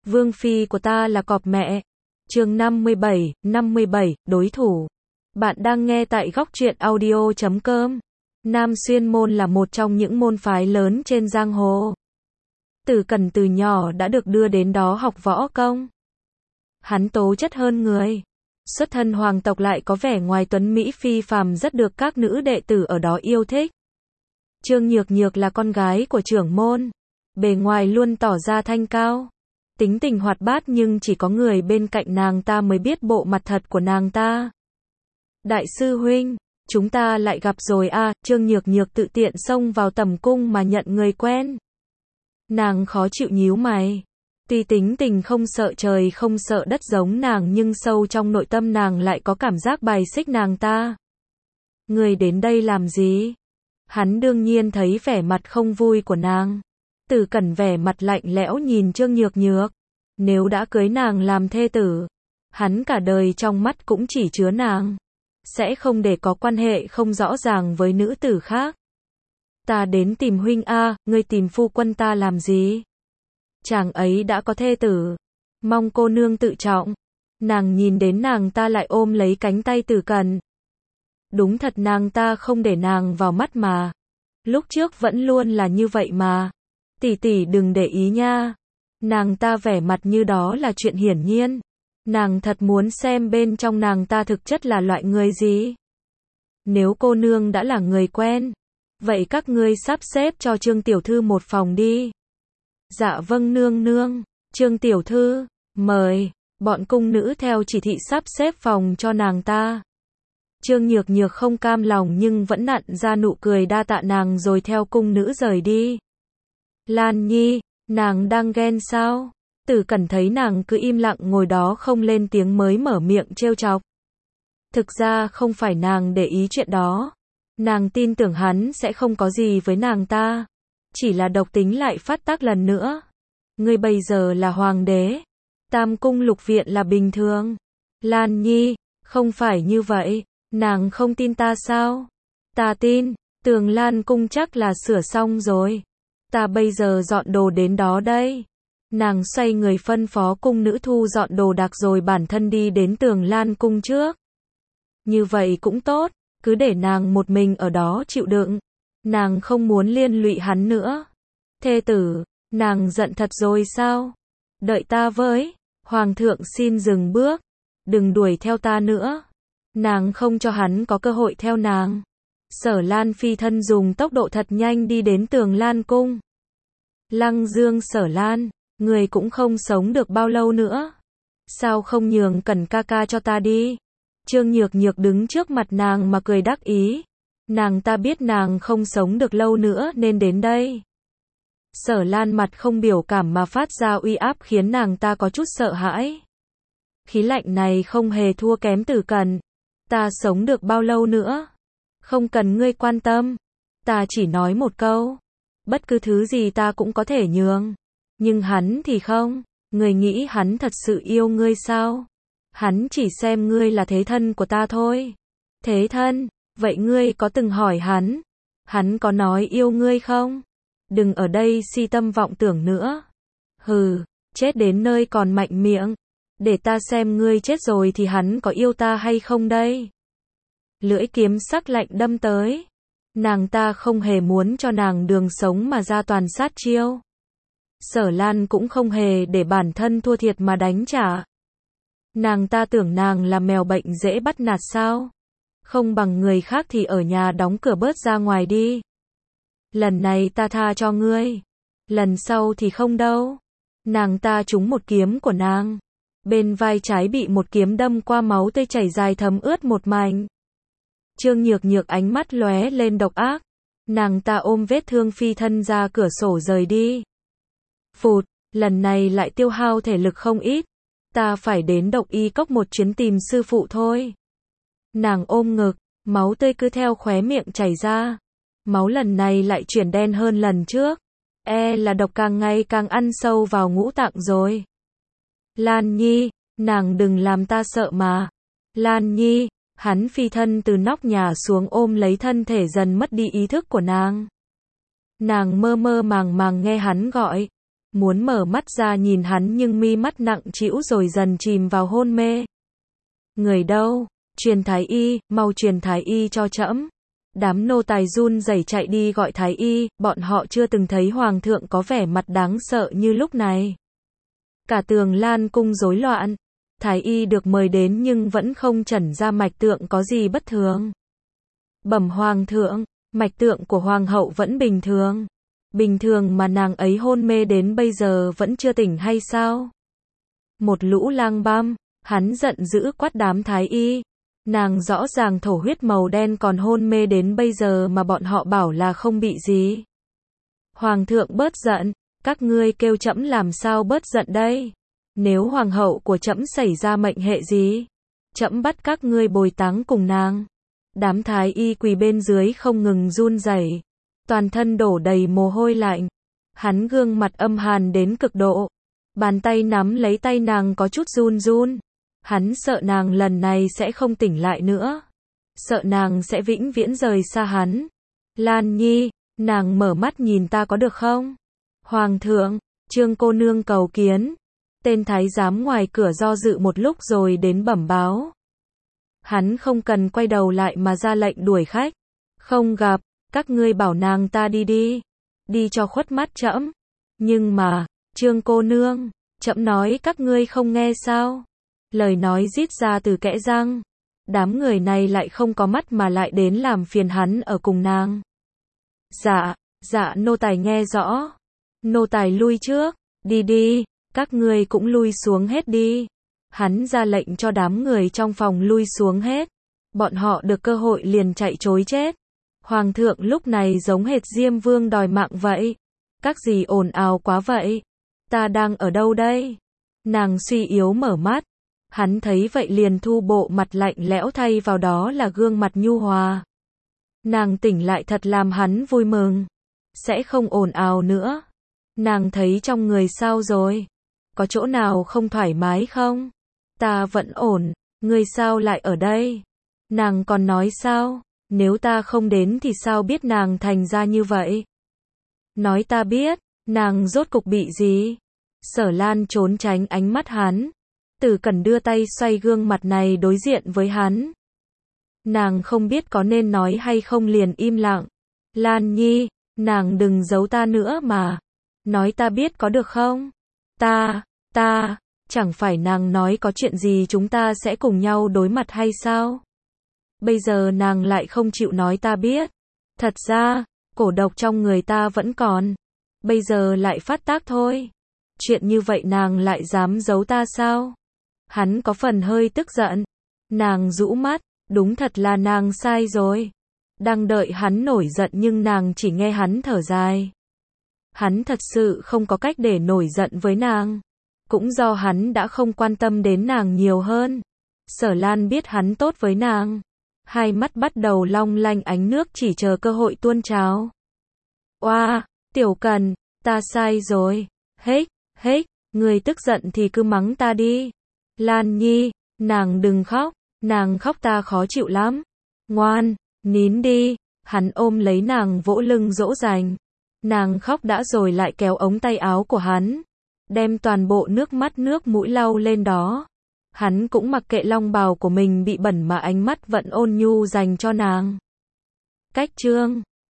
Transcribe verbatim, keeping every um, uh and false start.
Vương phi của ta là cọp mẹ. Chương năm mươi bảy, năm mươi bảy, đối thủ. Bạn đang nghe tại góc truyện audio chấm com. Nam Xuyên môn là một trong những môn phái lớn trên giang hồ. Tử Cẩn từ nhỏ đã được đưa đến đó học võ công. Hắn tố chất hơn người. Xuất thân hoàng tộc lại có vẻ ngoài tuấn mỹ phi phàm, rất được các nữ đệ tử ở đó yêu thích. Trương Nhược Nhược là con gái của trưởng môn. Bề ngoài luôn tỏ ra thanh cao. Tính tình hoạt bát, nhưng chỉ có người bên cạnh nàng ta mới biết bộ mặt thật của nàng ta. Đại sư huynh, chúng ta lại gặp rồi à, Trương Nhược Nhược tự tiện xông vào tầm cung mà nhận người quen. Nàng khó chịu nhíu mày. Tuy tính tình không sợ trời không sợ đất giống nàng, nhưng sâu trong nội tâm nàng lại có cảm giác bài xích nàng ta. Người đến đây làm gì? Hắn đương nhiên thấy vẻ mặt không vui của nàng. Tử Cẩn vẻ mặt lạnh lẽo nhìn Trương Nhược Nhược. Nếu đã cưới nàng làm thê tử, hắn cả đời trong mắt cũng chỉ chứa nàng. Sẽ không để có quan hệ không rõ ràng với nữ tử khác. Ta đến tìm huynh a, ngươi tìm phu quân ta làm gì? Chàng ấy đã có thê tử. Mong cô nương tự trọng. Nàng nhìn đến nàng ta lại ôm lấy cánh tay Tử Cẩn. Đúng thật nàng ta không để nàng vào mắt mà. Lúc trước vẫn luôn là như vậy mà. Tỷ tỷ đừng để ý nha. Nàng ta vẻ mặt như đó là chuyện hiển nhiên. Nàng thật muốn xem bên trong nàng ta thực chất là loại người gì. Nếu cô nương đã là người quen, vậy các ngươi sắp xếp cho Trương tiểu thư một phòng đi. Dạ vâng nương nương. Trương tiểu thư, mời. Bọn cung nữ theo chỉ thị sắp xếp phòng cho nàng ta. Trương Nhược Nhược không cam lòng nhưng vẫn nặn ra nụ cười đa tạ nàng rồi theo cung nữ rời đi. Lan Nhi, nàng đang ghen sao? Tử Cẩn thấy nàng cứ im lặng ngồi đó không lên tiếng mới mở miệng trêu chọc. Thực ra không phải nàng để ý chuyện đó. Nàng tin tưởng hắn sẽ không có gì với nàng ta. Chỉ là độc tính lại phát tác lần nữa. Ngươi bây giờ là hoàng đế. Tam cung lục viện là bình thường. Lan Nhi, không phải như vậy. Nàng không tin ta sao? Ta tin, Tường Lan cung chắc là sửa xong rồi. Ta bây giờ dọn đồ đến đó đây. Nàng xoay người phân phó cung nữ thu dọn đồ đạc rồi bản thân đi đến Tường Lan cung trước. Như vậy cũng tốt, cứ để nàng một mình ở đó chịu đựng. Nàng không muốn liên lụy hắn nữa. Thê tử, nàng giận thật rồi sao? Đợi ta với. Hoàng thượng xin dừng bước. Đừng đuổi theo ta nữa. Nàng không cho hắn có cơ hội theo nàng. Sở Lan phi thân dùng tốc độ thật nhanh đi đến Tường Lan cung. Lăng Dương Sở Lan, người cũng không sống được bao lâu nữa. Sao không nhường Cẩn ca ca cho ta đi? Trương Nhược Nhược đứng trước mặt nàng mà cười đắc ý. Nàng ta biết nàng không sống được lâu nữa nên đến đây. Sở Lan mặt không biểu cảm mà phát ra uy áp khiến nàng ta có chút sợ hãi. Khí lạnh này không hề thua kém Tử Cẩn. Ta sống được bao lâu nữa? Không cần ngươi quan tâm. Ta chỉ nói một câu. Bất cứ thứ gì ta cũng có thể nhường. Nhưng hắn thì không. Ngươi nghĩ hắn thật sự yêu ngươi sao? Hắn chỉ xem ngươi là thế thân của ta thôi. Thế thân? Vậy ngươi có từng hỏi hắn? Hắn có nói yêu ngươi không? Đừng ở đây si tâm vọng tưởng nữa. Hừ, chết đến nơi còn mạnh miệng. Để ta xem ngươi chết rồi thì hắn có yêu ta hay không đây? Lưỡi kiếm sắc lạnh đâm tới. Nàng ta không hề muốn cho nàng đường sống mà ra toàn sát chiêu. Sở Lan cũng không hề để bản thân thua thiệt mà đánh trả. Nàng ta tưởng nàng là mèo bệnh dễ bắt nạt sao? Không bằng người khác thì ở nhà đóng cửa bớt ra ngoài đi. Lần này ta tha cho ngươi. Lần sau thì không đâu. Nàng ta trúng một kiếm của nàng. Bên vai trái bị một kiếm đâm qua, máu tươi chảy dài thấm ướt một mảnh. Trương Nhược Nhược ánh mắt lóe lên độc ác. Nàng ta ôm vết thương phi thân ra cửa sổ rời đi. Phụt, lần này lại tiêu hao thể lực không ít. Ta phải đến độc y cốc một chuyến tìm sư phụ thôi. Nàng ôm ngực, máu tươi cứ theo khóe miệng chảy ra. Máu lần này lại chuyển đen hơn lần trước. E là độc càng ngày càng ăn sâu vào ngũ tạng rồi. Lan Nhi, nàng đừng làm ta sợ mà. Lan Nhi, hắn phi thân từ nóc nhà xuống ôm lấy thân thể dần mất đi ý thức của nàng. Nàng mơ mơ màng màng nghe hắn gọi. muốn mở mắt ra nhìn hắn nhưng mi mắt nặng trĩu rồi dần chìm vào hôn mê. Người đâu? Truyền thái y, mau truyền thái y cho trẫm. Đám nô tài run rẩy chạy đi gọi thái y, bọn họ chưa từng thấy hoàng thượng có vẻ mặt đáng sợ như lúc này. Cả Tường Lan cung rối loạn. Thái y được mời đến nhưng vẫn không chẩn ra mạch tượng có gì bất thường. Bẩm hoàng thượng, mạch tượng của hoàng hậu vẫn bình thường. Bình thường mà nàng ấy hôn mê đến bây giờ vẫn chưa tỉnh hay sao? Một lũ lang băm, hắn giận dữ quát đám thái y. Nàng rõ ràng thổ huyết màu đen còn hôn mê đến bây giờ mà bọn họ bảo là không bị gì. Hoàng thượng bớt giận, các ngươi kêu trẫm làm sao bớt giận đây? Nếu hoàng hậu của trẫm xảy ra mệnh hệ gì, trẫm bắt các ngươi bồi táng cùng nàng. Đám thái y quỳ bên dưới không ngừng run rẩy, toàn thân đổ đầy mồ hôi lạnh. Hắn gương mặt âm hàn đến cực độ, bàn tay nắm lấy tay nàng có chút run run. Hắn sợ nàng lần này sẽ không tỉnh lại nữa, sợ nàng sẽ vĩnh viễn rời xa hắn. Lan Nhi, nàng mở mắt nhìn ta có được không? Hoàng thượng, Trương cô nương cầu kiến. Tên thái giám ngoài cửa do dự một lúc rồi đến bẩm báo. Hắn không cần quay đầu lại mà ra lệnh đuổi khách. Không gặp, các ngươi bảo nàng ta đi đi, đi cho khuất mắt trẫm. Nhưng mà, Trương cô nương, trẫm nói các ngươi không nghe sao? Lời nói rít ra từ kẽ răng. Đám người này lại không có mắt mà lại đến làm phiền hắn ở cùng nàng. Dạ, dạ nô tài nghe rõ. Nô tài lui trước, đi đi, các ngươi cũng lui xuống hết đi. Hắn ra lệnh cho đám người trong phòng lui xuống hết. Bọn họ được cơ hội liền chạy trối chết. Hoàng thượng lúc này giống hệt Diêm Vương đòi mạng vậy. Các gì ồn ào quá vậy? Ta đang ở đâu đây? Nàng suy yếu mở mắt. Hắn thấy vậy liền thu bộ mặt lạnh lẽo thay vào đó là gương mặt nhu hòa. Nàng tỉnh lại thật làm hắn vui mừng. Sẽ không ồn ào nữa. Nàng thấy trong người sao rồi? Có chỗ nào không thoải mái không? Ta vẫn ổn, ngươi sao lại ở đây? Nàng còn nói sao? Nếu ta không đến thì sao biết nàng thành ra như vậy? Nói ta biết, nàng rốt cục bị gì? Sở Lan trốn tránh ánh mắt hắn. Tử Cẩn đưa tay xoay gương mặt này đối diện với hắn. Nàng không biết có nên nói hay không liền im lặng. Lan Nhi, nàng đừng giấu ta nữa mà. Nói ta biết có được không? Ta, ta, chẳng phải nàng nói có chuyện gì chúng ta sẽ cùng nhau đối mặt hay sao? Bây giờ nàng lại không chịu nói ta biết. Thật ra, cổ độc trong người ta vẫn còn. Bây giờ lại phát tác thôi. Chuyện như vậy nàng lại dám giấu ta sao? Hắn có phần hơi tức giận. Nàng rũ mắt, đúng thật là nàng sai rồi. Đang đợi hắn nổi giận nhưng nàng chỉ nghe hắn thở dài. Hắn thật sự không có cách để nổi giận với nàng. Cũng do hắn đã không quan tâm đến nàng nhiều hơn. Sở Lan biết hắn tốt với nàng. Hai mắt bắt đầu long lanh ánh nước chỉ chờ cơ hội tuôn trào. Oa, Tiểu Cần, ta sai rồi. Hếch, hếch, người tức giận thì cứ mắng ta đi. Lan Nhi, nàng đừng khóc, nàng khóc ta khó chịu lắm. Ngoan, nín đi. Hắn ôm lấy nàng vỗ lưng dỗ dành. Nàng khóc đã rồi lại kéo ống tay áo của hắn, đem toàn bộ nước mắt nước mũi lau lên đó. Hắn cũng mặc kệ long bào của mình bị bẩn mà ánh mắt vẫn ôn nhu dành cho nàng. Cách chương